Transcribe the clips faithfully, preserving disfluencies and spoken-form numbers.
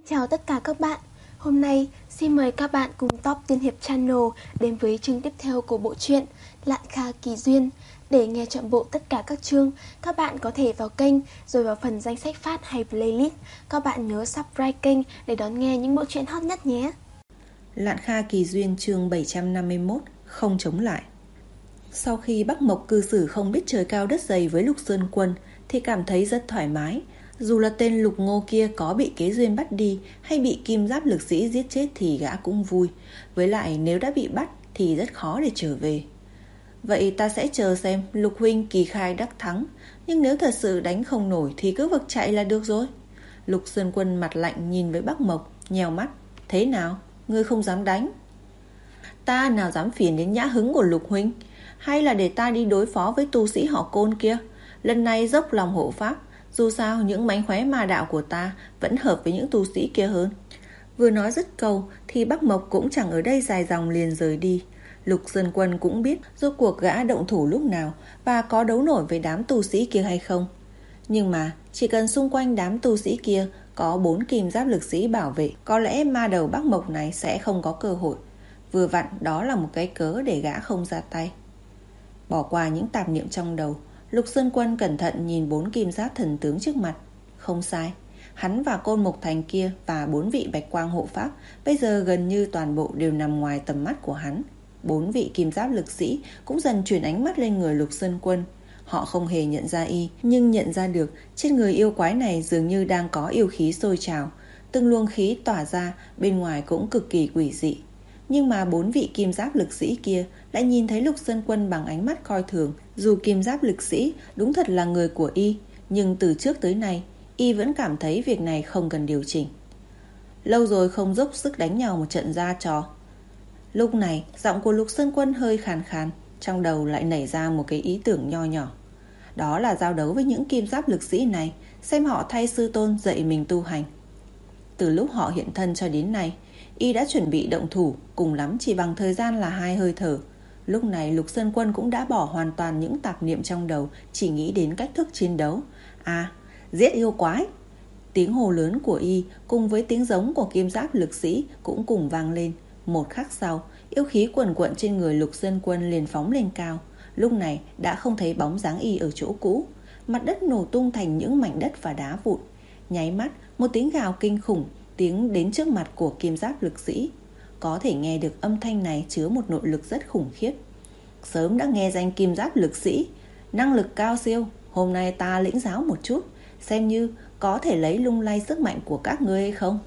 Chào tất cả các bạn. Hôm nay xin mời các bạn cùng Top Tiên Hiệp Channel đến với chương tiếp theo của bộ truyện Lạn Kha Kỳ Duyên. Để nghe trọn bộ tất cả các chương, các bạn có thể vào kênh rồi vào phần danh sách phát hay playlist. Các bạn nhớ subscribe kênh để đón nghe những bộ truyện hot nhất nhé. Lạn Kha Kỳ Duyên chương bảy trăm năm mươi mốt, không chống lại. Sau khi Bắc Mộc cư xử không biết trời cao đất dày với Lục Sơn Quân thì cảm thấy rất thoải mái. Dù là tên Lục Ngô kia có bị Kế Duyên bắt đi hay bị Kim Giáp lực sĩ giết chết thì gã cũng vui. Với lại nếu đã bị bắt thì rất khó để trở về. Vậy ta sẽ chờ xem Lục huynh kỳ khai đắc thắng, nhưng nếu thật sự đánh không nổi thì cứ vực chạy là được rồi. Lục Sơn Quân mặt lạnh nhìn với Bắc Mộc, nhèo mắt. Thế nào? Ngươi không dám đánh? Ta nào dám phiền đến nhã hứng của Lục huynh. Hay là để ta đi đối phó với tu sĩ họ Côn kia? Lần này dốc lòng hộ pháp. Dù sao những mánh khóe ma đạo của ta vẫn hợp với những tu sĩ kia hơn. Vừa nói dứt câu thì Bắc Mộc cũng chẳng ở đây dài dòng liền rời đi. Lục Sơn Quân cũng biết rốt cuộc gã động thủ lúc nào và có đấu nổi với đám tu sĩ kia hay không. Nhưng mà chỉ cần xung quanh đám tu sĩ kia có bốn kim giáp lực sĩ bảo vệ, có lẽ ma đầu Bắc Mộc này sẽ không có cơ hội. Vừa vặn đó là một cái cớ để gã không ra tay. Bỏ qua những tạp niệm trong đầu, Lục Sơn Quân cẩn thận nhìn bốn kim giáp thần tướng trước mặt. Không sai, hắn và Côn Mộc Thành kia và bốn vị bạch quang hộ pháp bây giờ gần như toàn bộ đều nằm ngoài tầm mắt của hắn. Bốn vị kim giáp lực sĩ cũng dần chuyển ánh mắt lên người Lục Sơn Quân. Họ không hề nhận ra y, nhưng nhận ra được trên người yêu quái này dường như đang có yêu khí sôi trào. Từng luồng khí tỏa ra, bên ngoài cũng cực kỳ quỷ dị. Nhưng mà bốn vị kim giáp lực sĩ kia lại nhìn thấy Lục Sơn Quân bằng ánh mắt coi thường. Dù kim giáp lực sĩ đúng thật là người của y, nhưng từ trước tới nay y vẫn cảm thấy việc này không cần điều chỉnh. Lâu rồi không dốc sức đánh nhau một trận ra trò. Lúc này giọng của Lục Sơn Quân hơi khàn khàn, trong đầu lại nảy ra một cái ý tưởng nho nhỏ. Đó là giao đấu với những kim giáp lực sĩ này, xem họ thay sư tôn dạy mình tu hành. Từ lúc họ hiện thân cho đến nay, y đã chuẩn bị động thủ, cùng lắm chỉ bằng thời gian là hai hơi thở. Lúc này Lục Sơn Quân cũng đã bỏ hoàn toàn những tạp niệm trong đầu, chỉ nghĩ đến cách thức chiến đấu. À, giết yêu quái! Tiếng hô lớn của y cùng với tiếng giống của kim giáp lực sĩ cũng cùng vang lên. Một khắc sau, yêu khí quần quận trên người Lục Sơn Quân liền phóng lên cao. Lúc này đã không thấy bóng dáng y ở chỗ cũ. Mặt đất nổ tung thành những mảnh đất và đá vụn. Nháy mắt, một tiếng gào kinh khủng tiếng đến trước mặt của kim giáp lực sĩ. Có thể nghe được âm thanh này chứa một nội lực rất khủng khiếp. Sớm đã nghe danh kim giáp lực sĩ, năng lực cao siêu. Hôm nay ta lĩnh giáo một chút, xem như có thể lấy lung lay sức mạnh của các ngươi hay không.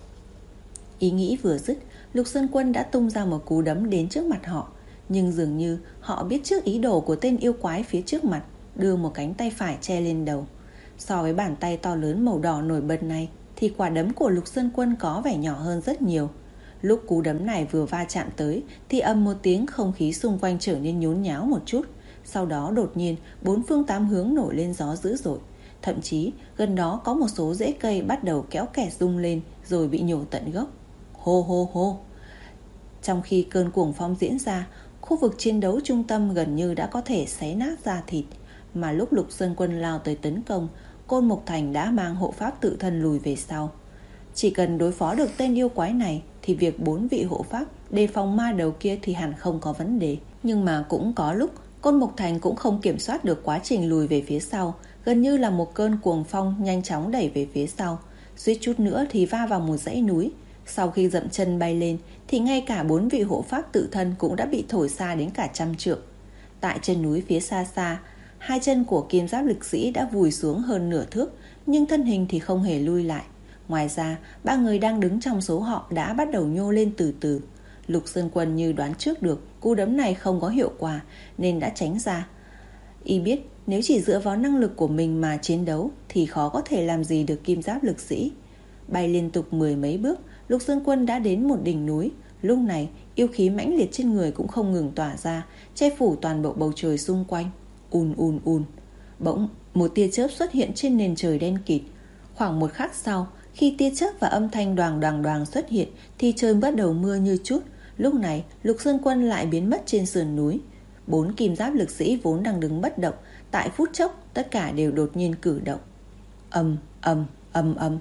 Ý nghĩ vừa dứt, Lục Sơn Quân đã tung ra một cú đấm đến trước mặt họ. Nhưng dường như họ biết trước ý đồ của tên yêu quái phía trước mặt, đưa một cánh tay phải che lên đầu. So với bàn tay to lớn màu đỏ nổi bật này thì quả đấm của Lục Sơn Quân có vẻ nhỏ hơn rất nhiều. Lúc cú đấm này vừa va chạm tới thì ầm một tiếng, không khí xung quanh trở nên nhốn nháo một chút. Sau đó đột nhiên bốn phương tám hướng nổi lên gió dữ dội. Thậm chí gần đó có một số rễ cây bắt đầu kéo kẹt rung lên rồi bị nhổ tận gốc. Hô hô hô! Trong khi cơn cuồng phong diễn ra, khu vực chiến đấu trung tâm gần như đã có thể xé nát da thịt. Mà lúc Lục Sơn Quân lao tới tấn công, Côn Mộc Thành đã mang hộ pháp tự thân lùi về sau. Chỉ cần đối phó được tên yêu quái này thì việc bốn vị hộ pháp đề phòng ma đầu kia thì hẳn không có vấn đề. Nhưng mà cũng có lúc Côn Mộc Thành cũng không kiểm soát được quá trình lùi về phía sau, gần như là một cơn cuồng phong nhanh chóng đẩy về phía sau, suýt chút nữa thì va vào một dãy núi. Sau khi dậm chân bay lên thì ngay cả bốn vị hộ pháp tự thân cũng đã bị thổi xa đến cả trăm trượng. Tại chân núi phía xa xa, hai chân của kim giáp lực sĩ đã vùi xuống hơn nửa thước, nhưng thân hình thì không hề lui lại. Ngoài ra, ba người đang đứng trong số họ đã bắt đầu nhô lên từ từ. Lục Sơn Quân như đoán trước được cú đấm này không có hiệu quả nên đã tránh ra. Y biết nếu chỉ dựa vào năng lực của mình mà chiến đấu thì khó có thể làm gì được kim giáp lực sĩ. Bay liên tục mười mấy bước, Lục Sơn Quân đã đến một đỉnh núi. Lúc này yêu khí mãnh liệt trên người cũng không ngừng tỏa ra, che phủ toàn bộ bầu trời xung quanh. Ùn ùn ùn. Bỗng một tia chớp xuất hiện trên nền trời đen kịt. Khoảng một khắc sau, khi tia chớp và âm thanh đoàng đoàng đoàng xuất hiện thì trời bắt đầu mưa như chút. Lúc này Lục Sơn Quân lại biến mất trên sườn núi. Bốn kim giáp lực sĩ vốn đang đứng bất động, tại phút chốc tất cả đều đột nhiên cử động. Ầm ầm ầm ầm.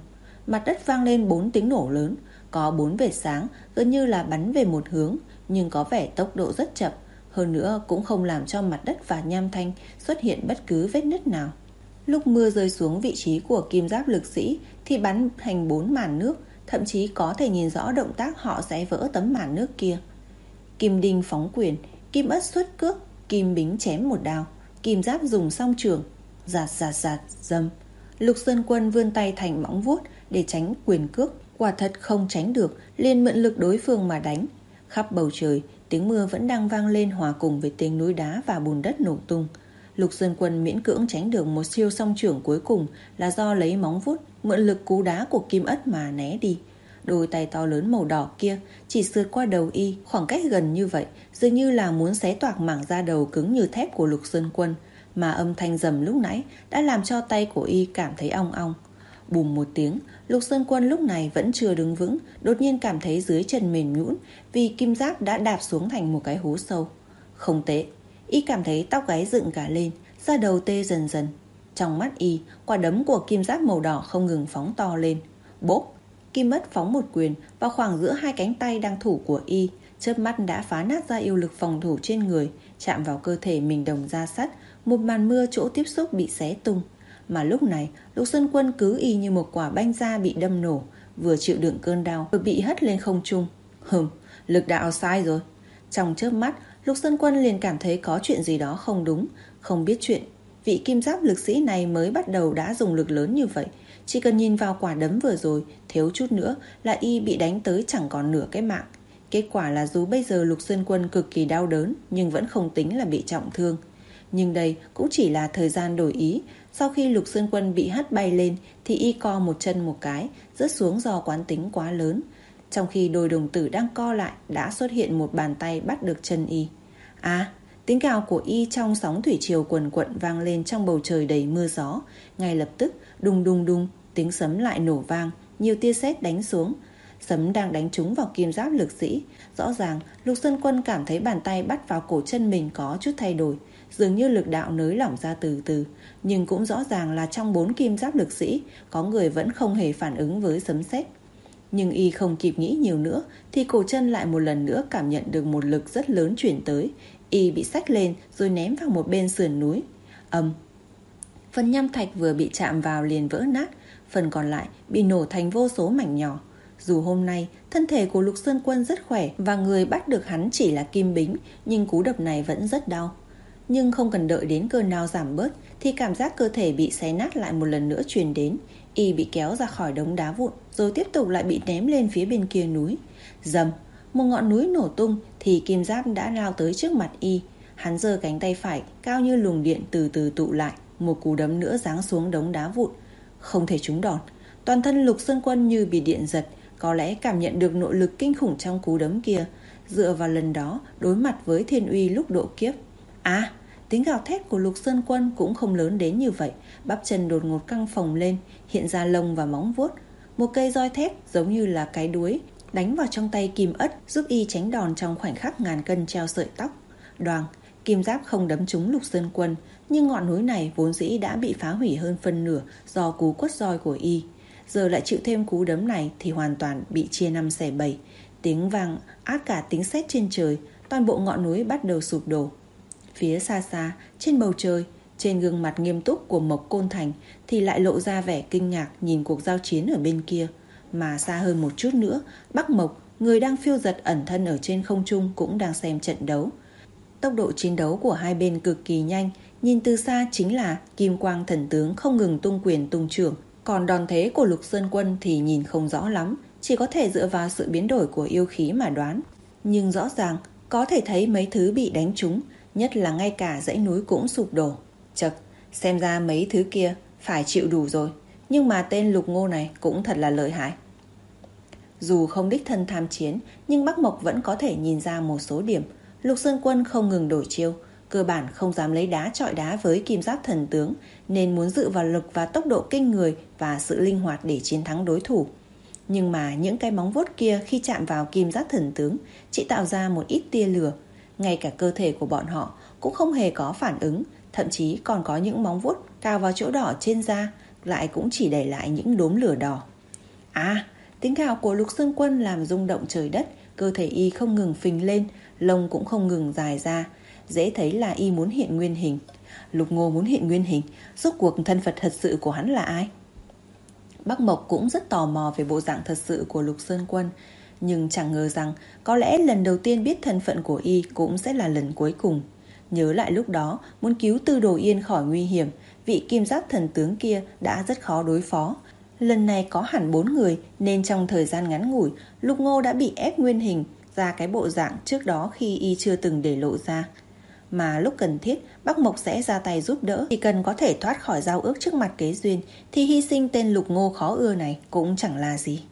Mặt đất vang lên bốn tiếng nổ lớn, có bốn vệt sáng gần như là bắn về một hướng, nhưng có vẻ tốc độ rất chậm, hơn nữa cũng không làm cho mặt đất và nham thanh xuất hiện bất cứ vết nứt nào. Lúc mưa rơi xuống vị trí của kim giáp lực sĩ thì bắn thành bốn màn nước, thậm chí có thể nhìn rõ động tác họ sẽ vỡ tấm màn nước kia. Kim đinh phóng quyền, kim ất xuất cước, kim bính chém một đao, kim giáp dùng song trường, giạt giạt giạt dâm. Lục Sơn Quân vươn tay thành móng vuốt để tránh quyền cước, quả thật không tránh được, liền mượn lực đối phương mà đánh. Khắp bầu trời, tiếng mưa vẫn đang vang lên hòa cùng với tiếng núi đá và bùn đất nổ tung. Lục Sơn Quân miễn cưỡng tránh được một siêu song trưởng cuối cùng là do lấy móng vuốt mượn lực cú đá của kim ất mà né đi. Đôi tay to lớn màu đỏ kia chỉ sượt qua đầu y, khoảng cách gần như vậy, dường như là muốn xé toạc mảng da đầu cứng như thép của Lục Sơn Quân, mà âm thanh rầm lúc nãy đã làm cho tay của y cảm thấy ong ong. Bùm một tiếng, Lục Sơn Quân lúc này vẫn chưa đứng vững, đột nhiên cảm thấy dưới chân mềm nhũn vì kim giáp đã đạp xuống thành một cái hố sâu. Không tệ, y cảm thấy tóc gáy dựng cả lên, da đầu tê dần dần. Trong mắt y, quả đấm của kim giáp màu đỏ không ngừng phóng to lên. Bốp, kim ất phóng một quyền vào khoảng giữa hai cánh tay đang thủ của y, chớp mắt đã phá nát ra yêu lực phòng thủ trên người, chạm vào cơ thể mình đồng da sắt, một màn mưa chỗ tiếp xúc bị xé tung. Mà lúc này, Lục Sơn Quân cứ y như một quả banh da bị đâm nổ, vừa chịu đựng cơn đau, vừa bị hất lên không trung. Hừm, lực đạo sai rồi. Trong chớp mắt, Lục Sơn Quân liền cảm thấy có chuyện gì đó không đúng. Không biết chuyện, vị kim giáp lực sĩ này mới bắt đầu đã dùng lực lớn như vậy. Chỉ cần nhìn vào quả đấm vừa rồi, thiếu chút nữa là y bị đánh tới chẳng còn nửa cái mạng. Kết quả là dù bây giờ Lục Sơn Quân cực kỳ đau đớn, nhưng vẫn không tính là bị trọng thương. Nhưng đây cũng chỉ là thời gian đổi ý. Sau khi Lục Sơn Quân bị hất bay lên thì y co một chân một cái, rớt xuống do quán tính quá lớn. Trong khi đôi đồng tử đang co lại, đã xuất hiện một bàn tay bắt được chân y. À, tiếng gào của y trong sóng thủy triều quần quận vang lên trong bầu trời đầy mưa gió. Ngay lập tức, đùng đùng đùng, tiếng sấm lại nổ vang, nhiều tia sét đánh xuống. Sấm đang đánh trúng vào kim giáp lực sĩ. Rõ ràng, Lục Sơn Quân cảm thấy bàn tay bắt vào cổ chân mình có chút thay đổi, dường như lực đạo nới lỏng ra từ từ. Nhưng cũng rõ ràng là trong bốn kim giáp lực sĩ, có người vẫn không hề phản ứng với sấm sét. Nhưng y không kịp nghĩ nhiều nữa thì cổ chân lại một lần nữa cảm nhận được một lực rất lớn chuyển tới. Y bị xách lên rồi ném vào một bên sườn núi. Ầm. Phần nham thạch vừa bị chạm vào liền vỡ nát, phần còn lại bị nổ thành vô số mảnh nhỏ. Dù hôm nay thân thể của Lục Sơn Quân rất khỏe và người bắt được hắn chỉ là kim bính, nhưng cú đập này vẫn rất đau. Nhưng không cần đợi đến cơn đau giảm bớt thì cảm giác cơ thể bị xé nát lại một lần nữa truyền đến. Y bị kéo ra khỏi đống đá vụn rồi tiếp tục lại bị ném lên phía bên kia núi. Dầm, một ngọn núi nổ tung thì kim giáp đã lao tới trước mặt y. Hắn giơ cánh tay phải cao như luồng điện từ từ tụ lại, một cú đấm nữa giáng xuống đống đá vụn. Không thể trúng đòn. Toàn thân Lục Sơn Quân như bị điện giật, có lẽ cảm nhận được nội lực kinh khủng trong cú đấm kia. Dựa vào lần đó đối mặt với thiên uy lúc độ kiếp. À, tiếng gào thét của Lục Sơn Quân cũng không lớn đến như vậy. Bắp chân đột ngột căng phồng lên, hiện ra lông và móng vuốt. Một cây roi thép giống như là cái đuối đánh vào trong tay kim ất, giúp y tránh đòn trong khoảnh khắc ngàn cân treo sợi tóc. Đoàng, kim giáp không đấm trúng Lục Sơn Quân, nhưng ngọn núi này vốn dĩ đã bị phá hủy hơn phân nửa do cú quất roi của y. Giờ lại chịu thêm cú đấm này thì hoàn toàn bị chia năm xẻ bảy. Tiếng vang át cả tiếng sét trên trời, toàn bộ ngọn núi bắt đầu sụp đổ. Phía xa xa, trên bầu trời, trên gương mặt nghiêm túc của Mộc Côn Thành thì lại lộ ra vẻ kinh ngạc nhìn cuộc giao chiến ở bên kia. Mà xa hơn một chút nữa, Bắc Mộc, người đang phiêu dật ẩn thân ở trên không trung cũng đang xem trận đấu. Tốc độ chiến đấu của hai bên cực kỳ nhanh, nhìn từ xa chính là kim quang thần tướng không ngừng tung quyền tung chưởng. Còn đòn thế của Lục Sơn Quân thì nhìn không rõ lắm, chỉ có thể dựa vào sự biến đổi của yêu khí mà đoán. Nhưng rõ ràng có thể thấy mấy thứ bị đánh trúng, nhất là ngay cả dãy núi cũng sụp đổ. Chật, xem ra mấy thứ kia phải chịu đủ rồi. Nhưng mà tên Lục Ngô này cũng thật là lợi hại. Dù không đích thân tham chiến, nhưng Bắc Mộc vẫn có thể nhìn ra một số điểm. Lục Sơn Quân không ngừng đổi chiêu, cơ bản không dám lấy đá chọi đá với kim giáp thần tướng, nên muốn dựa vào lực và tốc độ kinh người và sự linh hoạt để chiến thắng đối thủ. Nhưng mà những cái móng vuốt kia khi chạm vào kim giáp thần tướng chỉ tạo ra một ít tia lửa. Ngay cả cơ thể của bọn họ cũng không hề có phản ứng, thậm chí còn có những móng vuốt cào vào chỗ đỏ trên da lại cũng chỉ để lại những đốm lửa đỏ. À, tiếng gào của Lục Sơn Quân làm rung động trời đất. Cơ thể y không ngừng phình lên, lông cũng không ngừng dài ra. Dễ thấy là y muốn hiện nguyên hình. Lục Ngô muốn hiện nguyên hình, rốt cuộc thân phận thật sự của hắn là ai? Bắc Mộc cũng rất tò mò về bộ dạng thật sự của Lục Sơn Quân, nhưng chẳng ngờ rằng có lẽ lần đầu tiên biết thân phận của y cũng sẽ là lần cuối cùng. Nhớ lại lúc đó muốn cứu Tư Đồ Yên khỏi nguy hiểm, vị kim giáp thần tướng kia đã rất khó đối phó. Lần này có hẳn bốn người nên trong thời gian ngắn ngủi, Lục Ngô đã bị ép nguyên hình ra cái bộ dạng trước đó khi y chưa từng để lộ ra. Mà lúc cần thiết, Bắc Mộc sẽ ra tay giúp đỡ. Chỉ cần có thể thoát khỏi giao ước trước mặt Kế Duyên thì hy sinh tên Lục Ngô khó ưa này cũng chẳng là gì.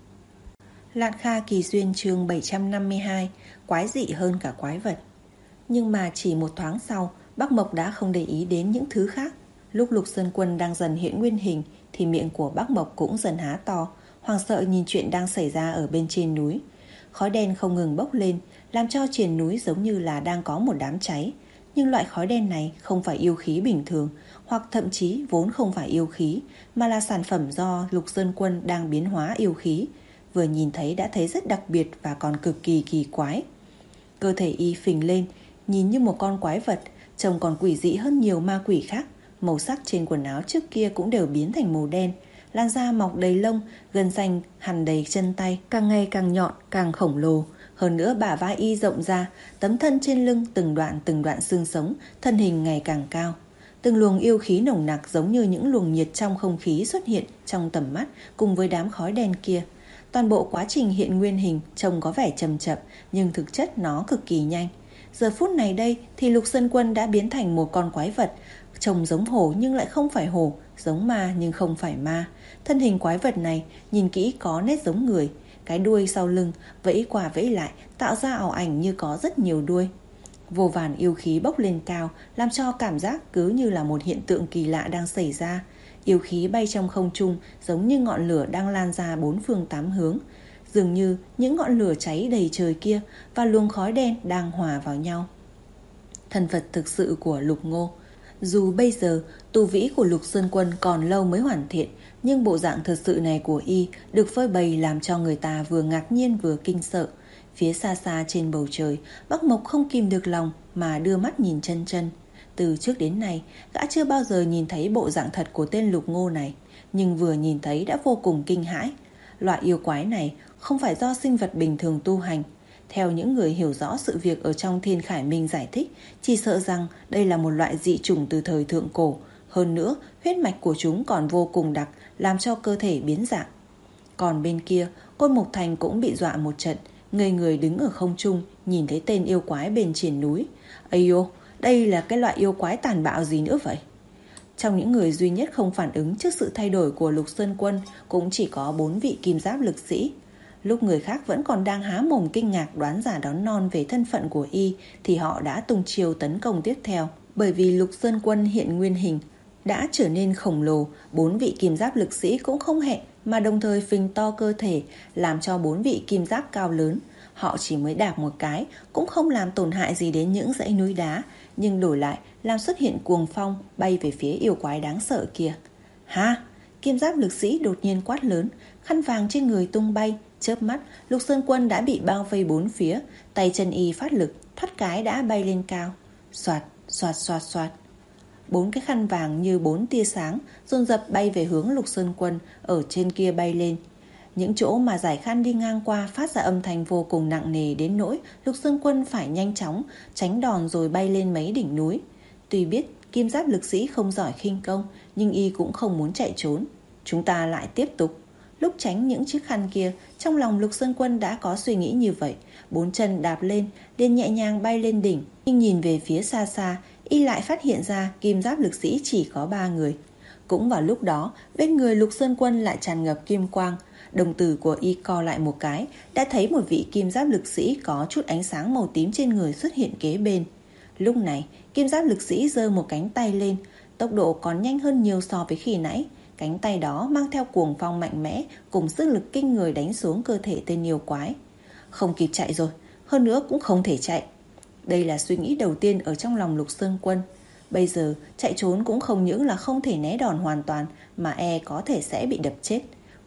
Lạn Kha Kỳ Duyên chương bảy trăm năm mươi hai, quái dị hơn cả quái vật. Nhưng mà chỉ một thoáng sau, Bắc Mộc đã không để ý đến những thứ khác. Lúc Lục Sơn Quân đang dần hiện nguyên hình thì miệng của Bắc Mộc cũng dần há to, hoảng sợ nhìn chuyện đang xảy ra ở bên trên núi. Khói đen không ngừng bốc lên, làm cho triền núi giống như là đang có một đám cháy. Nhưng loại khói đen này không phải yêu khí bình thường, hoặc thậm chí vốn không phải yêu khí, mà là sản phẩm do Lục Sơn Quân đang biến hóa yêu khí. Vừa nhìn thấy đã thấy rất đặc biệt và còn cực kỳ kỳ quái. Cơ thể y phình lên, nhìn như một con quái vật, trông còn quỷ dị hơn nhiều ma quỷ khác. Màu sắc trên quần áo trước kia cũng đều biến thành màu đen, làn da mọc đầy lông, gân xanh hằn đầy chân tay, càng ngày càng nhọn, càng khổng lồ. Hơn nữa bả vai y rộng ra, tấm thân trên lưng từng đoạn từng đoạn xương sống, thân hình ngày càng cao. Từng luồng yêu khí nồng nặc giống như những luồng nhiệt trong không khí xuất hiện trong tầm mắt cùng với đám khói đen kia. Toàn bộ quá trình hiện nguyên hình trông có vẻ chậm chậm, nhưng thực chất nó cực kỳ nhanh. Giờ phút này đây thì Lục Sơn Quân đã biến thành một con quái vật, trông giống hổ nhưng lại không phải hổ, giống ma nhưng không phải ma. Thân hình quái vật này nhìn kỹ có nét giống người, cái đuôi sau lưng vẫy qua vẫy lại tạo ra ảo ảnh như có rất nhiều đuôi. Vô vàn yêu khí bốc lên cao, làm cho cảm giác cứ như là một hiện tượng kỳ lạ đang xảy ra. Yêu khí bay trong không trung giống như ngọn lửa đang lan ra bốn phương tám hướng. Dường như những ngọn lửa cháy đầy trời kia và luồng khói đen đang hòa vào nhau. Thân phận thực sự của Lục Ngô. Dù bây giờ tu vĩ của Lục Sơn Quân còn lâu mới hoàn thiện, nhưng bộ dạng thật sự này của y được phơi bày làm cho người ta vừa ngạc nhiên vừa kinh sợ. Phía xa xa trên bầu trời, Bắc Mộc không kìm được lòng mà đưa mắt nhìn chân chân. Từ trước đến nay, gã chưa bao giờ nhìn thấy bộ dạng thật của tên Lục Ngô này, nhưng vừa nhìn thấy đã vô cùng kinh hãi. Loại yêu quái này không phải do sinh vật bình thường tu hành. Theo những người hiểu rõ sự việc ở trong Thiên Khải Minh giải thích, chỉ sợ rằng đây là một loại dị chủng từ thời thượng cổ. Hơn nữa, huyết mạch của chúng còn vô cùng đặc, làm cho cơ thể biến dạng. Còn bên kia, Côn Mục Thành cũng bị dọa một trận, ngây người đứng ở không trung, nhìn thấy tên yêu quái bên triển núi. Ây ô, đây là cái loại yêu quái tàn bạo gì nữa vậy? Trong những người duy nhất không phản ứng trước sự thay đổi của Lục Sơn Quân cũng chỉ có bốn vị kim giáp lực sĩ. Lúc người khác vẫn còn đang há mồm kinh ngạc đoán giả đón non về thân phận của y thì họ đã tung chiêu tấn công tiếp theo. Bởi vì Lục Sơn Quân hiện nguyên hình đã trở nên khổng lồ, bốn vị kim giáp lực sĩ cũng không hẹn mà đồng thời phình to cơ thể, làm cho bốn vị kim giáp cao lớn. Họ chỉ mới đạp một cái cũng không làm tổn hại gì đến những dãy núi đá, nhưng đổi lại làm xuất hiện cuồng phong bay về phía yêu quái đáng sợ kia. Ha! Kim giáp lực sĩ đột nhiên quát lớn, khăn vàng trên người tung bay. Chớp mắt, Lục Sơn Quân đã bị bao vây bốn phía, tay chân y phát lực, thoát cái đã bay lên cao. Xoạt, xoạt, xoạt, xoạt. Bốn cái khăn vàng như bốn tia sáng dồn dập bay về hướng Lục Sơn Quân ở trên kia bay lên. Những chỗ mà giải khăn đi ngang qua phát ra âm thanh vô cùng nặng nề đến nỗi Lục Sơn Quân phải nhanh chóng tránh đòn rồi bay lên mấy đỉnh núi. Tuy biết kim giáp lực sĩ không giỏi khinh công, nhưng y cũng không muốn chạy trốn. Chúng ta lại tiếp tục. Lúc tránh những chiếc khăn kia, trong lòng Lục Sơn Quân đã có suy nghĩ như vậy. Bốn chân đạp lên, liền nhẹ nhàng bay lên đỉnh. Nhưng nhìn về phía xa xa, y lại phát hiện ra kim giáp lực sĩ chỉ có ba người. Cũng vào lúc đó, bên người Lục Sơn Quân lại tràn ngập kim quang. Đồng tử của y co lại một cái, đã thấy một vị kim giáp lực sĩ có chút ánh sáng màu tím trên người xuất hiện kế bên. Lúc này, kim giáp lực sĩ giơ một cánh tay lên, tốc độ còn nhanh hơn nhiều so với khi nãy. Cánh tay đó mang theo cuồng phong mạnh mẽ cùng sức lực kinh người đánh xuống cơ thể tên yêu quái. Không kịp chạy rồi, hơn nữa cũng không thể chạy. Đây là suy nghĩ đầu tiên ở trong lòng Lục Sơn Quân. Bây giờ chạy trốn cũng không những là không thể né đòn hoàn toàn, mà e có thể sẽ bị đập chết.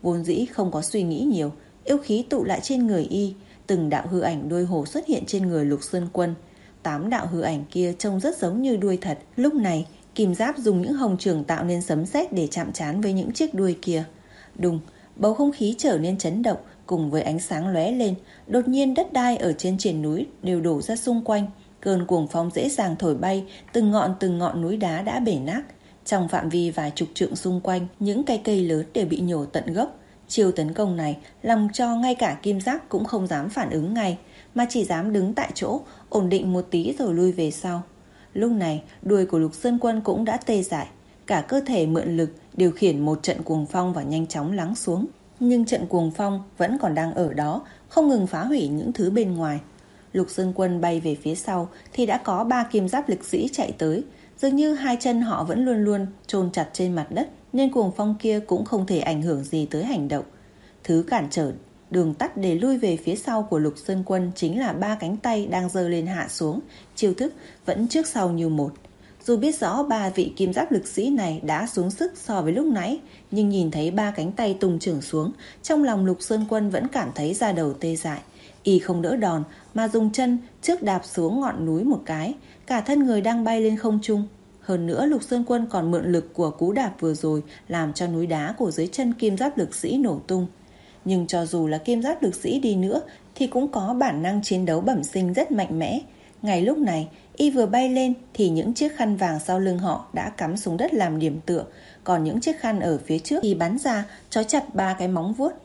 vốn dĩ không có suy nghĩ nhiều, yêu khí tụ lại trên người y. Từng đạo hư ảnh đuôi hổ xuất hiện trên người Lục Sơn Quân. Tám đạo hư ảnh kia trông rất giống như đuôi thật. Lúc này Kim Giáp dùng những hồng trường tạo nên sấm sét để chạm trán với những chiếc đuôi kia. Đùng, bầu không khí trở nên chấn động, cùng với ánh sáng lóe lên. Đột nhiên đất đai ở trên triển núi đều đổ ra xung quanh. Cơn cuồng phong dễ dàng thổi bay, từng ngọn từng ngọn núi đá đã bể nát. Trong phạm vi vài chục trượng xung quanh, những cây cây lớn đều bị nhổ tận gốc. Chiêu tấn công này làm cho ngay cả Kim Giáp cũng không dám phản ứng ngay, mà chỉ dám đứng tại chỗ, ổn định một tí rồi lui về sau. Lúc này, đuôi của Lục Sơn Quân cũng đã tê dại, cả cơ thể mượn lực điều khiển một trận cuồng phong và nhanh chóng lắng xuống. Nhưng trận cuồng phong vẫn còn đang ở đó, không ngừng phá hủy những thứ bên ngoài. Lục Sơn Quân bay về phía sau thì đã có ba Kim Giáp lực sĩ chạy tới. Dường như hai chân họ vẫn luôn luôn chôn chặt trên mặt đất, nên cuồng phong kia cũng không thể ảnh hưởng gì tới hành động. Thứ cản trở đường tắt để lui về phía sau của Lục Sơn Quân chính là ba cánh tay đang giơ lên hạ xuống, chiêu thức vẫn trước sau như một. Dù biết rõ ba vị Kim Giáp lực sĩ này đã xuống sức so với lúc nãy, nhưng nhìn thấy ba cánh tay tung chưởng xuống, trong lòng Lục Sơn Quân vẫn cảm thấy da đầu tê dại. Y không đỡ đòn mà dùng chân trước đạp xuống ngọn núi một cái, cả thân người đang bay lên không trung. Hơn nữa Lục Sơn Quân còn mượn lực của cú đạp vừa rồi làm cho núi đá của dưới chân Kim Giáp lực sĩ nổ tung. Nhưng cho dù là Kim Giáp lực sĩ đi nữa thì cũng có bản năng chiến đấu bẩm sinh rất mạnh mẽ. Ngay lúc này, y vừa bay lên thì những chiếc khăn vàng sau lưng họ đã cắm xuống đất làm điểm tựa, còn những chiếc khăn ở phía trước thì bắn ra trói chặt ba cái móng vuốt.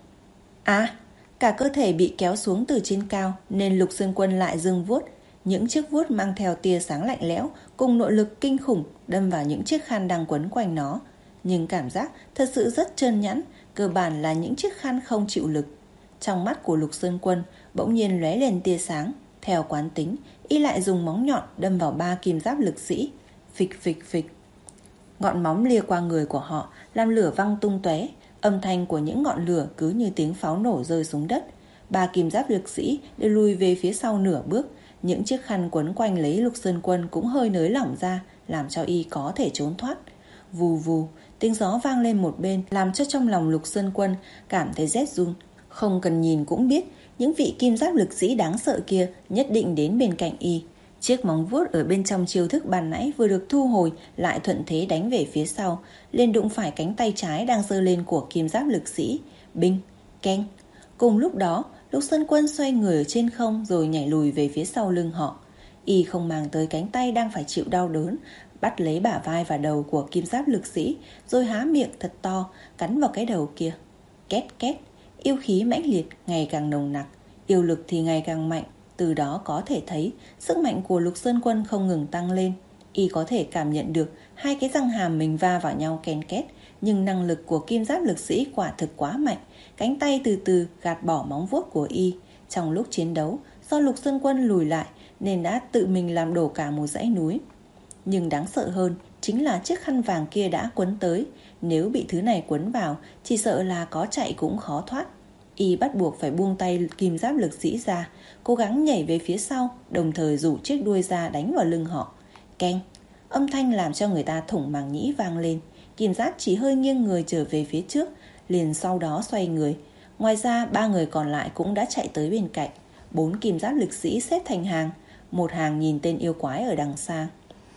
À, cả cơ thể bị kéo xuống từ trên cao nên Lục Sơn Quân lại giương vuốt. Những chiếc vuốt mang theo tia sáng lạnh lẽo cùng nội lực kinh khủng đâm vào những chiếc khăn đang quấn quanh nó. Nhưng cảm giác thật sự rất trơn nhẵn, cơ bản là những chiếc khăn không chịu lực. Trong mắt của Lục Sơn Quân bỗng nhiên lóe lên tia sáng. Theo quán tính, y lại dùng móng nhọn đâm vào ba Kim Giáp lực sĩ. Phịch phịch phịch. Ngọn móng lia qua người của họ làm lửa văng tung tóe. Âm thanh của những ngọn lửa cứ như tiếng pháo nổ rơi xuống đất. Ba Kim Giáp lực sĩ đều lùi về phía sau nửa bước. Những chiếc khăn quấn quanh lấy Lục Sơn Quân cũng hơi nới lỏng ra, làm cho y có thể trốn thoát. Vù vù, tiếng gió vang lên một bên, làm cho trong lòng Lục Sơn Quân cảm thấy rét run. Không cần nhìn cũng biết, những vị Kim Giáp lực sĩ đáng sợ kia nhất định đến bên cạnh y. Chiếc móng vuốt ở bên trong chiêu thức ban nãy vừa được thu hồi, lại thuận thế đánh về phía sau, liền đụng phải cánh tay trái đang giơ lên của Kim Giáp lực sĩ. Binh, keng. Cùng lúc đó, Lục Sơn Quân xoay người ở trên không rồi nhảy lùi về phía sau lưng họ. Y không màng tới cánh tay đang phải chịu đau đớn, bắt lấy bả vai và đầu của Kim Giáp lực sĩ, rồi há miệng thật to, cắn vào cái đầu kia. Két két, yêu khí mãnh liệt ngày càng nồng nặc, yêu lực thì ngày càng mạnh. Từ đó có thể thấy sức mạnh của Lục Sơn Quân không ngừng tăng lên. Y có thể cảm nhận được hai cái răng hàm mình va vào nhau ken két, nhưng năng lực của Kim Giáp lực sĩ quả thực quá mạnh. Cánh tay từ từ gạt bỏ móng vuốt của y. Trong lúc chiến đấu, do Lục Sơn Quân lùi lại nên đã tự mình làm đổ cả một dãy núi. Nhưng đáng sợ hơn chính là chiếc khăn vàng kia đã quấn tới. Nếu bị thứ này quấn vào, chỉ sợ là có chạy cũng khó thoát. Y bắt buộc phải buông tay Kim Giáp lực sĩ ra, cố gắng nhảy về phía sau, đồng thời rủ chiếc đuôi ra đánh vào lưng họ. Keng, âm thanh làm cho người ta thủng màng nhĩ vang lên. Kim Giáp chỉ hơi nghiêng người trở về phía trước, liền sau đó xoay người. Ngoài ra ba người còn lại cũng đã chạy tới bên cạnh. Bốn Kim Giáp lực sĩ xếp thành hàng, một hàng nhìn tên yêu quái ở đằng xa.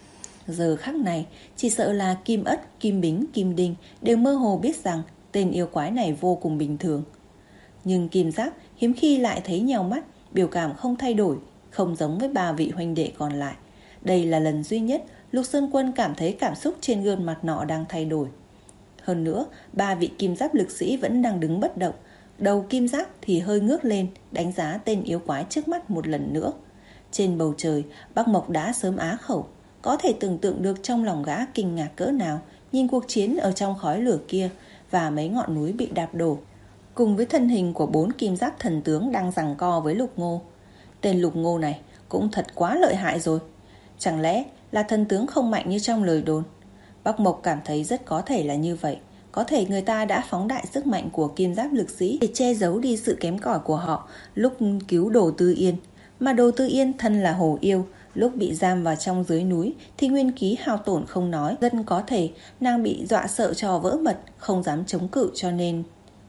Giờ khắc này, chỉ sợ là Kim Ất, Kim Bính, Kim Đinh đều mơ hồ biết rằng tên yêu quái này vô cùng bình thường. Nhưng Kim Giáp hiếm khi lại thấy nheo mắt, biểu cảm không thay đổi, không giống với ba vị huynh đệ còn lại. Đây là lần duy nhất Lục Sơn Quân cảm thấy cảm xúc trên gương mặt nọ đang thay đổi. Hơn nữa, ba vị Kim Giáp lực sĩ vẫn đang đứng bất động. Đầu Kim Giáp thì hơi ngước lên, đánh giá tên yêu quái trước mắt một lần nữa. Trên bầu trời, Bắc Mộc đã sớm á khẩu. Có thể tưởng tượng được trong lòng gã kinh ngạc cỡ nào nhìn cuộc chiến ở trong khói lửa kia và mấy ngọn núi bị đạp đổ, cùng với thân hình của bốn Kim Giáp thần tướng đang giằng co với Lục Ngô. Tên Lục Ngô này cũng thật quá lợi hại rồi. Chẳng lẽ là thần tướng không mạnh như trong lời đồn? Bắc Mộc cảm thấy rất có thể là như vậy. Có thể người ta đã phóng đại sức mạnh của Kim Giáp lực sĩ để che giấu đi sự kém cỏi của họ lúc cứu Đồ Tư Yên. Mà Đồ Tư Yên thân là hổ yêu, lúc bị giam vào trong dưới núi thì nguyên khí hao tổn không nói. Rất có thể nàng bị dọa sợ cho vỡ mật, không dám chống cự cho nên...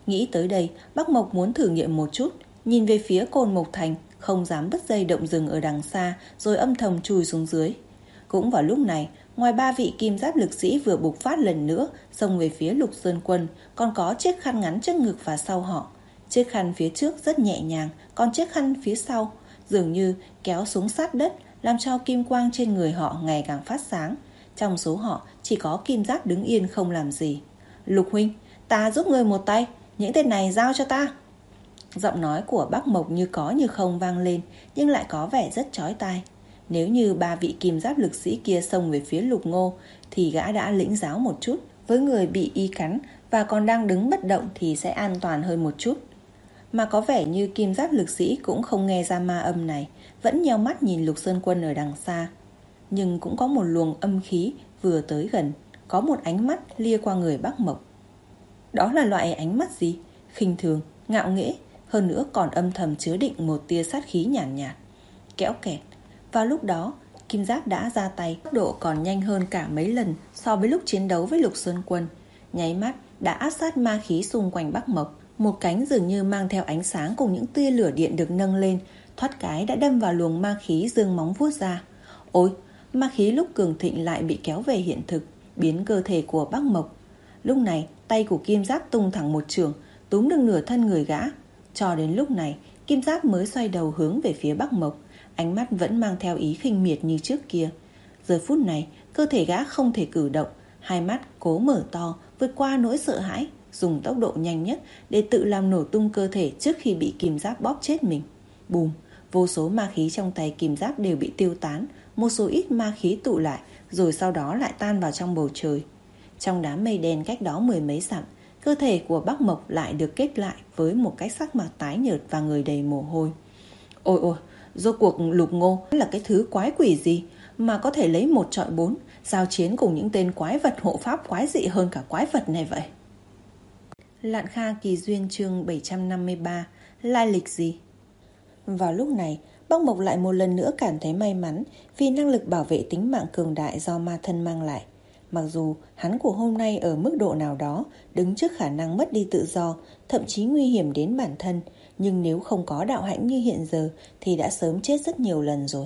Nghĩ tới đây, Bắc Mộc muốn thử nghiệm một chút, nhìn về phía Côn Mộc Thành, không dám bứt dây động rừng ở đằng xa, rồi âm thầm chui xuống dưới. Cũng vào lúc này, ngoài ba vị kim giáp lực sĩ vừa bộc phát lần nữa xông về phía Lục Sơn Quân, còn có chiếc khăn ngắn trước ngực và sau họ. Chiếc khăn phía trước rất nhẹ nhàng, còn chiếc khăn phía sau dường như kéo xuống sát đất, làm cho kim quang trên người họ ngày càng phát sáng. Trong số họ chỉ có kim giáp đứng yên không làm gì. Lục huynh, ta giúp người một tay, những tên này giao cho ta. Giọng nói của Bắc Mộc như có như không vang lên, nhưng lại có vẻ rất chói tai. Nếu như ba vị kim giáp lực sĩ kia xông về phía Lục Ngô thì gã đã lĩnh giáo một chút. Với người bị y cắn và còn đang đứng bất động thì sẽ an toàn hơn một chút. Mà có vẻ như kim giáp lực sĩ cũng không nghe ra ma âm này, vẫn nheo mắt nhìn Lục Sơn Quân ở đằng xa. Nhưng cũng có một luồng âm khí vừa tới gần, có một ánh mắt lia qua người Bắc Mộc. Đó là loại ánh mắt gì? Khinh thường, ngạo nghễ, hơn nữa còn âm thầm chứa đựng một tia sát khí nhàn nhạt, nhạt. Kéo kẹt. Vào lúc đó, kim giáp đã ra tay, tốc độ còn nhanh hơn cả mấy lần so với lúc chiến đấu với Lục Sơn Quân. Nháy mắt đã áp sát ma khí xung quanh Bắc Mộc. Một cánh dường như mang theo ánh sáng cùng những tia lửa điện được nâng lên, thoát cái đã đâm vào luồng ma khí giương móng vuốt ra. Ôi, ma khí lúc cường thịnh lại bị kéo về hiện thực, biến cơ thể của Bắc Mộc. Lúc này, tay của kim giáp tung thẳng một chưởng, túm được nửa thân người gã. Cho đến lúc này, kim giáp mới xoay đầu hướng về phía Bắc Mộc, ánh mắt vẫn mang theo ý khinh miệt như trước kia. Giờ phút này, cơ thể gã không thể cử động, hai mắt cố mở to, vượt qua nỗi sợ hãi, dùng tốc độ nhanh nhất để tự làm nổ tung cơ thể trước khi bị kim giáp bóp chết mình. Bùm, vô số ma khí trong tay kim giáp đều bị tiêu tán, một số ít ma khí tụ lại, rồi sau đó lại tan vào trong bầu trời. Trong đám mây đen cách đó mười mấy dặm, cơ thể của Bắc Mộc lại được kết lại với một cái sắc mặt tái nhợt và người đầy mồ hôi. Ôi ôi, rốt cuộc Lục Ngô là cái thứ quái quỷ gì mà có thể lấy một trọi bốn, giao chiến cùng những tên quái vật hộ pháp quái dị hơn cả quái vật này vậy? Lạn Kha Kỳ Duyên chương bảy trăm năm mươi ba. Lai lịch gì? Vào lúc này, Bắc Mộc lại một lần nữa cảm thấy may mắn vì năng lực bảo vệ tính mạng cường đại do ma thân mang lại. Mặc dù hắn của hôm nay ở mức độ nào đó đứng trước khả năng mất đi tự do, thậm chí nguy hiểm đến bản thân, nhưng nếu không có đạo hạnh như hiện giờ thì đã sớm chết rất nhiều lần rồi.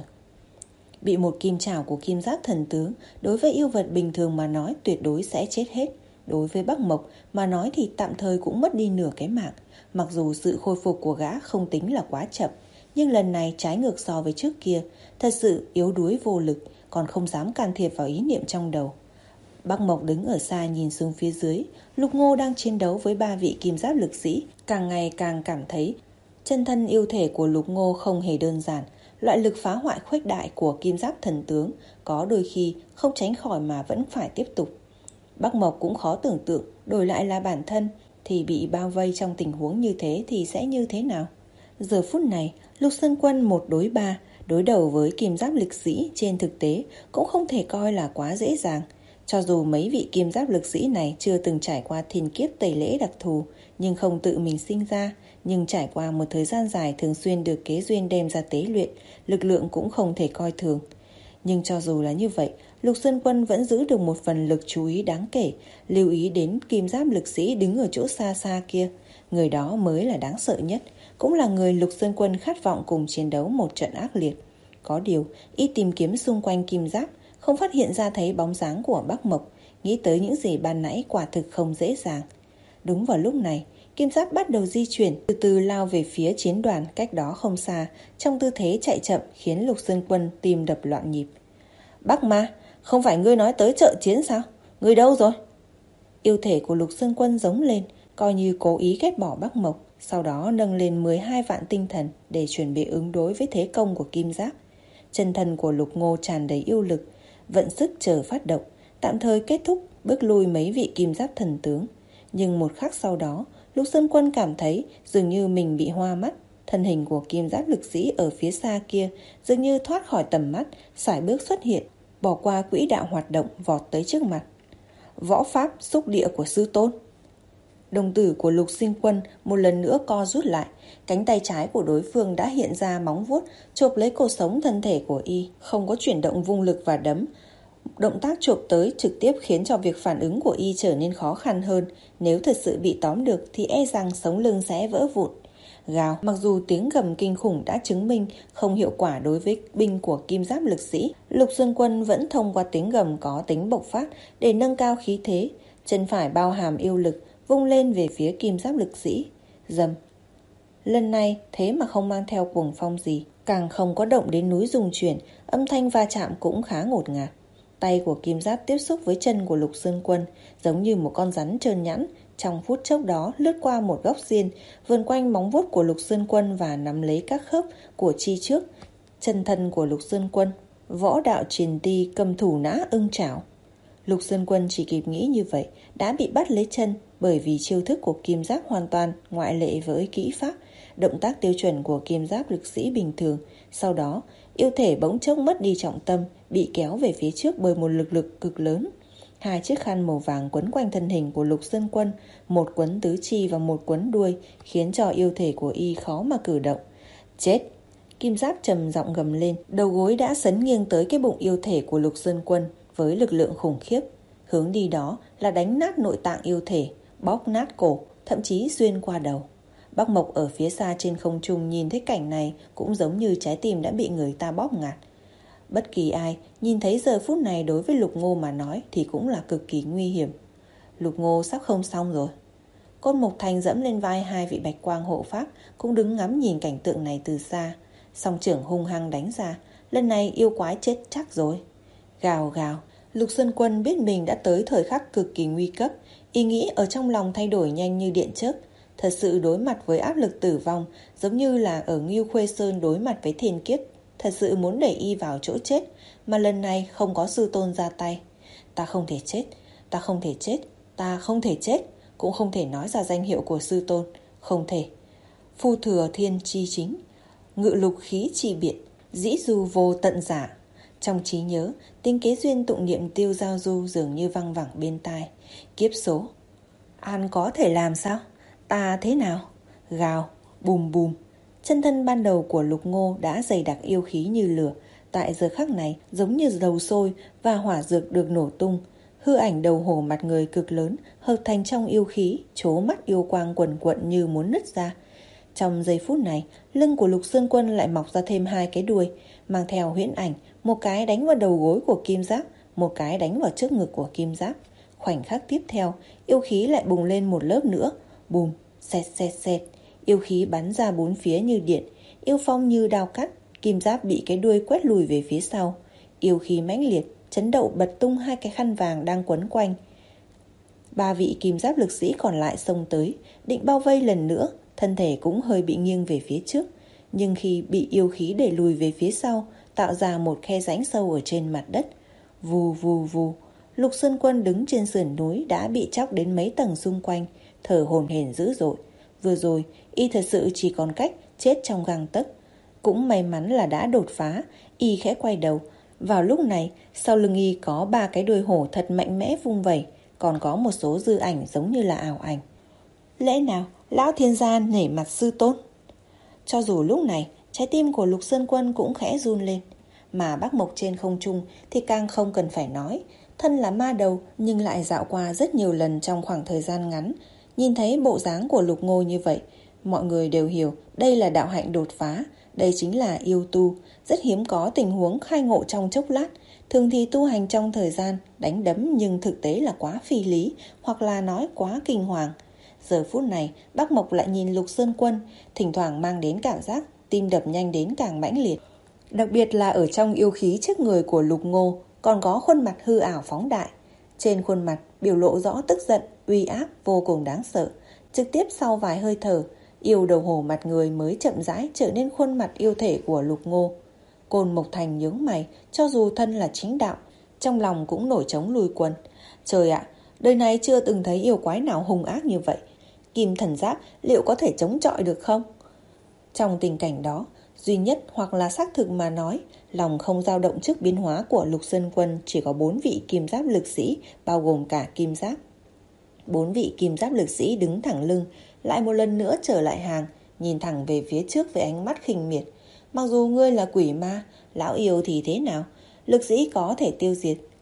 Bị một kim trảo của kim giáp thần tướng, đối với yêu vật bình thường mà nói tuyệt đối sẽ chết hết. Đối với Bắc Mộc mà nói thì tạm thời cũng mất đi nửa cái mạng. Mặc dù sự khôi phục của gã không tính là quá chậm, nhưng lần này trái ngược so với trước kia, thật sự yếu đuối vô lực, còn không dám can thiệp vào ý niệm trong đầu. Bắc Mộc đứng ở xa nhìn xuống phía dưới, Lục Ngô đang chiến đấu với ba vị kim giáp lực sĩ, càng ngày càng cảm thấy chân thân yêu thể của Lục Ngô không hề đơn giản. Loại lực phá hoại khuếch đại của kim giáp thần tướng có đôi khi không tránh khỏi mà vẫn phải tiếp tục. Bắc Mộc cũng khó tưởng tượng đổi lại là bản thân thì bị bao vây trong tình huống như thế thì sẽ như thế nào. Giờ phút này, Lục Sơn Quân một đối ba đối đầu với kim giáp lực sĩ trên thực tế cũng không thể coi là quá dễ dàng. Cho dù mấy vị kim giáp lực sĩ này chưa từng trải qua thiên kiếp tẩy lễ đặc thù, nhưng không tự mình sinh ra, nhưng trải qua một thời gian dài thường xuyên được kế duyên đem ra tế luyện, lực lượng cũng không thể coi thường. Nhưng cho dù là như vậy, Lục Sơn Quân vẫn giữ được một phần lực chú ý đáng kể, lưu ý đến kim giáp lực sĩ đứng ở chỗ xa xa kia. Người đó mới là đáng sợ nhất, cũng là người Lục Sơn Quân khát vọng cùng chiến đấu một trận ác liệt. Có điều, y tìm kiếm xung quanh kim giáp, không phát hiện ra thấy bóng dáng của Bắc Mộc, nghĩ tới những gì ban nãy quả thực không dễ dàng. Đúng vào lúc này, kim giáp bắt đầu di chuyển, từ từ lao về phía chiến đoàn cách đó không xa, trong tư thế chạy chậm khiến Lục Sơn Quân tim đập loạn nhịp. Bắc Ma, không phải ngươi nói tới trợ chiến sao? Ngươi đâu rồi? Yêu thể của Lục Sơn Quân giống lên, coi như cố ý ghét bỏ Bắc Mộc, sau đó nâng lên mười hai vạn tinh thần để chuẩn bị ứng đối với thế công của kim giáp. Chân thân của Lục Ngô tràn đầy yêu lực, vận sức chờ phát động, tạm thời kết thúc bước lui mấy vị kim giáp thần tướng. Nhưng một khắc sau đó, Lục Sơn Quân cảm thấy dường như mình bị hoa mắt. Thân hình của kim giáp lực sĩ ở phía xa kia dường như thoát khỏi tầm mắt, sải bước xuất hiện, bỏ qua quỹ đạo hoạt động vọt tới trước mặt. Võ pháp xúc địa của sư tôn. Đồng tử của Lục Sinh Quân một lần nữa co rút lại, cánh tay trái của đối phương đã hiện ra móng vuốt chộp lấy cột sống thân thể của y, không có chuyển động vung lực và đấm. Động tác chộp tới trực tiếp khiến cho việc phản ứng của y trở nên khó khăn hơn. Nếu thật sự bị tóm được thì e rằng sống lưng sẽ vỡ vụn. Gào, mặc dù tiếng gầm kinh khủng đã chứng minh không hiệu quả đối với binh của kim giáp lực sĩ, Lục Xuân Quân vẫn thông qua tiếng gầm có tính bộc phát để nâng cao khí thế. Chân phải bao hàm yêu lực, vung lên về phía kim giáp lực sĩ. Dầm. Lần này thế mà không mang theo cuồng phong gì, càng không có động đến núi rung chuyển, âm thanh va chạm cũng khá ngột ngạt. Tay của kim giáp tiếp xúc với chân của Lục Xuân Quân, giống như một con rắn trơn nhẵn, trong phút chốc đó lướt qua một góc xiên, vườn quanh móng vuốt của Lục Xuân Quân và nắm lấy các khớp của chi trước chân thân của Lục Xuân Quân. Võ đạo truyền ti cầm thủ nã ưng chảo. Lục Xuân Quân chỉ kịp nghĩ như vậy đã bị bắt lấy chân, bởi vì chiêu thức của kim giáp hoàn toàn ngoại lệ với kỹ pháp, động tác tiêu chuẩn của kim giáp lực sĩ bình thường. Sau đó yêu thể bỗng chốc mất đi trọng tâm, bị kéo về phía trước bởi một lực lực cực lớn. Hai chiếc khăn màu vàng quấn quanh thân hình của Lục Xuân Quân, một quấn tứ chi và một quấn đuôi, khiến cho yêu thể của y khó mà cử động. Chết! Kim giáp trầm giọng gầm lên, đầu gối đã sấn nghiêng tới cái bụng yêu thể của Lục Xuân Quân với lực lượng khủng khiếp. Hướng đi đó là đánh nát nội tạng yêu thể, bóp nát cổ, thậm chí xuyên qua đầu. Bác Mộc ở phía xa trên không trung nhìn thấy cảnh này cũng giống như trái tim đã bị người ta bóp ngạt. Bất kỳ ai nhìn thấy giờ phút này đối với Lục Ngô mà nói thì cũng là cực kỳ nguy hiểm. Lục Ngô sắp không xong rồi. Côn Mộc Thành dẫm lên vai hai vị bạch quang hộ pháp, cũng đứng ngắm nhìn cảnh tượng này từ xa. Song trưởng hung hăng đánh ra, lần này yêu quái chết chắc rồi. Gào gào, Lục Xuân Quân biết mình đã tới thời khắc cực kỳ nguy cấp, ý nghĩ ở trong lòng thay đổi nhanh như điện chớp. Thật sự đối mặt với áp lực tử vong, giống như là ở Ngưu Khuê Sơn đối mặt với thiên kiếp. Thật sự muốn đẩy y vào chỗ chết, mà lần này không có sư tôn ra tay. Ta không thể chết, ta không thể chết, ta không thể chết, cũng không thể nói ra danh hiệu của sư tôn. Không thể. Phu thừa thiên chi chính, ngự lục khí chi biện, dĩ du vô tận giả. Trong trí nhớ, tiếng kế duyên tụng niệm Tiêu Giao Du dường như văng vẳng bên tai. Kiếp số. An có thể làm sao? Ta thế nào? Gào, bùm bùm. Chân thân ban đầu của Lục Ngô đã dày đặc yêu khí như lửa. Tại giờ khắc này giống như dầu sôi và hỏa dược được nổ tung. Hư ảnh đầu hổ mặt người cực lớn hợp thành trong yêu khí, trố mắt yêu quang quần quận như muốn nứt ra. Trong giây phút này, lưng của Lục Xuân Quân lại mọc ra thêm hai cái đuôi, mang theo huyễn ảnh, một cái đánh vào đầu gối của kim giáp, một cái đánh vào trước ngực của kim giáp. Khoảnh khắc tiếp theo, yêu khí lại bùng lên một lớp nữa. Bùm, xẹt xẹt xẹt, yêu khí bắn ra bốn phía như điện, yêu phong như đao cắt, kim giáp bị cái đuôi quét lùi về phía sau. Yêu khí mãnh liệt, chấn động bật tung hai cái khăn vàng đang quấn quanh. Ba vị kim giáp lực sĩ còn lại xông tới, định bao vây lần nữa, thân thể cũng hơi bị nghiêng về phía trước. Nhưng khi bị yêu khí đẩy lùi về phía sau, tạo ra một khe rãnh sâu ở trên mặt đất. Vù vù vù, Lục Xuân Quân đứng trên sườn núi đã bị chóc đến mấy tầng xung quanh, thở hổn hển dữ dội. Vừa rồi, y thật sự chỉ còn cách chết trong gang tấc. Cũng may mắn là đã đột phá, y khẽ quay đầu. Vào lúc này, sau lưng y có ba cái đuôi hổ thật mạnh mẽ vung vẩy, còn có một số dư ảnh giống như là ảo ảnh. Lẽ nào, lão thiên gia nể mặt sư tôn? Cho dù lúc này, trái tim của Lục Xuân Quân cũng khẽ run lên. Mà Bác Mộc trên không trung thì càng không cần phải nói. Thân là ma đầu nhưng lại dạo qua rất nhiều lần trong khoảng thời gian ngắn. Nhìn thấy bộ dáng của Lục Ngô như vậy, mọi người đều hiểu đây là đạo hạnh đột phá. Đây chính là yêu tu, rất hiếm có tình huống khai ngộ trong chốc lát. Thường thì tu hành trong thời gian đánh đấm nhưng thực tế là quá phi lý, hoặc là nói quá kinh hoàng. Giờ phút này, Bác Mộc lại nhìn Lục Xuân Quân, thỉnh thoảng mang đến cảm giác tim đập nhanh đến càng mãnh liệt. Đặc biệt là ở trong yêu khí trước người của Lục Ngô, còn có khuôn mặt hư ảo phóng đại. Trên khuôn mặt biểu lộ rõ tức giận, uy áp vô cùng đáng sợ. Trực tiếp sau vài hơi thở, yêu đầu hổ mặt người mới chậm rãi trở nên khuôn mặt yêu thể của Lục Ngô. Côn Mộc Thành nhướng mày, cho dù thân là chính đạo, trong lòng cũng nổi trống lùi quân. Trời ạ, đời này chưa từng thấy yêu quái nào hung ác như vậy. Kim thần giáp liệu có thể chống chọi được không? Trong tình cảnh đó, duy nhất hoặc là xác thực mà nói, lòng không dao động trước biến hóa của Lục Xuân Quân chỉ có bốn vị kim giáp lực sĩ, bao gồm cả kim giáp. Bốn vị kim giáp lực sĩ đứng thẳng lưng, lại một lần nữa trở lại hàng, nhìn thẳng về phía trước với ánh mắt khinh miệt. Mặc dù ngươi là quỷ ma, lão yêu thì thế nào? Lực sĩ có thể tiêu diệt,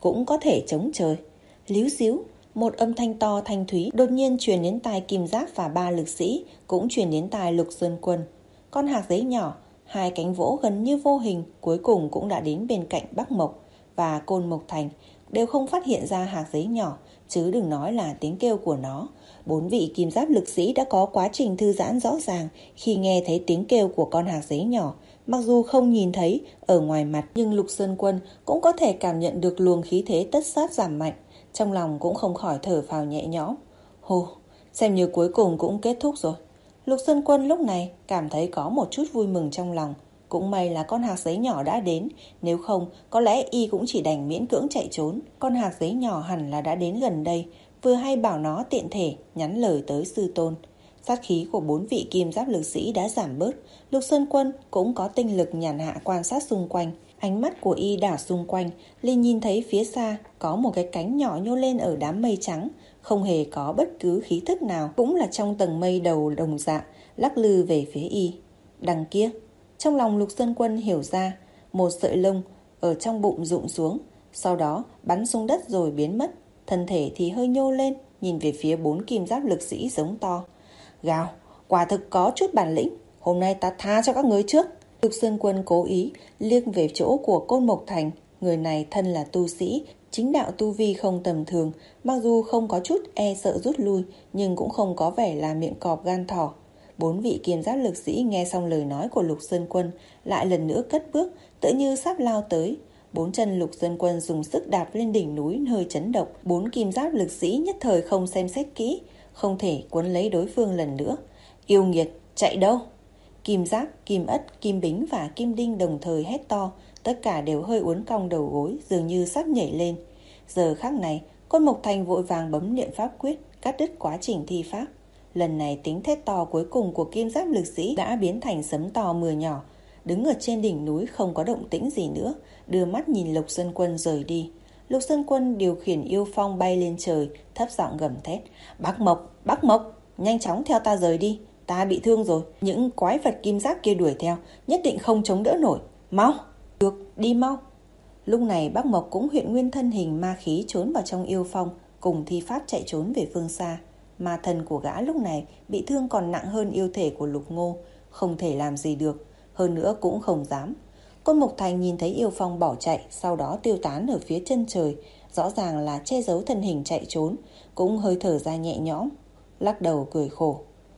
cũng có thể chống trời. Líu xíu, một âm thanh to thanh thúy đột nhiên truyền đến tai Kim Giáp và ba lực sĩ, cũng truyền đến tai Lục Sơn Quân. Con hạc giấy nhỏ, hai cánh vỗ gần như vô hình cuối cùng cũng đã đến bên cạnh Bắc Mộc và Côn Mộc Thành, đều không phát hiện ra hạc giấy nhỏ, chứ đừng nói là tiếng kêu của nó. Bốn vị Kim Giáp lực sĩ đã có quá trình thư giãn rõ ràng khi nghe thấy tiếng kêu của con hạc giấy nhỏ. Mặc dù không nhìn thấy ở ngoài mặt, nhưng Lục Sơn Quân cũng có thể cảm nhận được luồng khí thế tất sát giảm mạnh. Trong lòng cũng không khỏi thở phào nhẹ nhõm. Hô, xem như cuối cùng cũng kết thúc rồi. Lục Sơn Quân lúc này cảm thấy có một chút vui mừng trong lòng. Cũng may là con hạc giấy nhỏ đã đến, nếu không có lẽ y cũng chỉ đành miễn cưỡng chạy trốn. Con hạc giấy nhỏ hẳn là đã đến gần đây, vừa hay bảo nó tiện thể nhắn lời tới sư tôn. Sát khí của bốn vị Kim Giáp lực sĩ đã giảm bớt. Lục Sơn Quân cũng có tinh lực nhàn hạ quan sát xung quanh. Ánh mắt của y đảo xung quanh, liền nhìn thấy phía xa có một cái cánh nhỏ nhô lên ở đám mây trắng, không hề có bất cứ khí thức nào, cũng là trong tầng mây đầu đồng dạng, lắc lư về phía y. Đằng kia, trong lòng Lục Sơn Quân hiểu ra, một sợi lông ở trong bụng rụng xuống, sau đó bắn xuống đất rồi biến mất. Thân thể thì hơi nhô lên, nhìn về phía bốn Kim Giáp lực sĩ giống to. Gào, quả thực có chút bản lĩnh, hôm nay ta tha cho các ngươi trước. Lục Sơn Quân cố ý liếc về chỗ của Côn Mộc Thành. Người này thân là tu sĩ, chính đạo tu vi không tầm thường, mặc dù không có chút e sợ rút lui, nhưng cũng không có vẻ là miệng cọp gan thỏ. Bốn vị Kim Giáp lực sĩ nghe xong lời nói của Lục Sơn Quân, lại lần nữa cất bước, tựa như sắp lao tới. Bốn chân Lục Sơn Quân dùng sức đạp lên đỉnh núi hơi chấn động. Bốn Kim Giáp lực sĩ nhất thời không xem xét kỹ, không thể cuốn lấy đối phương lần nữa. Yêu nghiệt, chạy đâu? Kim Giáp, Kim Ất, Kim Bính và Kim Đinh đồng thời hét to, tất cả đều hơi uốn cong đầu gối, dường như sắp nhảy lên. Giờ khắc này, Côn Mộc Thành vội vàng bấm niệm pháp quyết, cắt đứt quá trình thi pháp. Lần này tiếng thét to cuối cùng của Kim Giáp lực sĩ đã biến thành sấm to mưa nhỏ. Đứng ở trên đỉnh núi không có động tĩnh gì nữa, đưa mắt nhìn Lục Sơn Quân rời đi. Lục Sơn Quân điều khiển yêu phong bay lên trời, thấp giọng gầm thét. Bắc Mộc, Bắc Mộc, nhanh chóng theo ta rời đi, ta bị thương rồi. Những quái vật kim giáp kia đuổi theo, nhất định không chống đỡ nổi. Mau, được, đi mau. Lúc này Bắc Mộc cũng hiện nguyên thân hình ma khí trốn vào trong yêu phong, cùng thi pháp chạy trốn về phương xa. Ma thần của gã lúc này bị thương còn nặng hơn yêu thể của Lục Ngô, không thể làm gì được, hơn nữa cũng không dám. Côn Mộc Thành nhìn thấy yêu phong bỏ chạy, sau đó tiêu tán ở phía chân trời, rõ ràng là che giấu thân hình chạy trốn, cũng hơi thở ra nhẹ nhõm, lắc đầu cười khổ.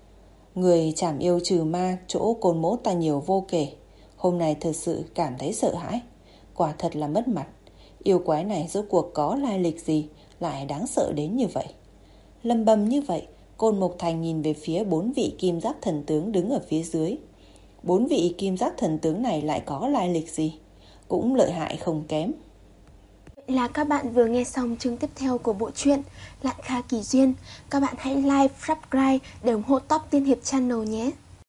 Người chảm yêu trừ ma chỗ Côn Mỗ ta nhiều vô kể, hôm nay thật sự cảm thấy sợ hãi, quả thật là mất mặt. Yêu quái này rốt cuộc có lai lịch gì lại đáng sợ đến như vậy? Lầm bầm như vậy, Côn Mộc Thành nhìn về phía bốn vị Kim Giáp thần tướng đứng ở phía dưới. Bốn vị Kim Giáp thần tướng này lại có lai lịch gì? Cũng lợi hại không kém. Vậy là các bạn vừa nghe xong chương tiếp theo của bộ truyện Lạn Kha Kỳ Duyên. Các bạn hãy like, subscribe để ủng hộ Top Tiên Hiệp Channel nhé.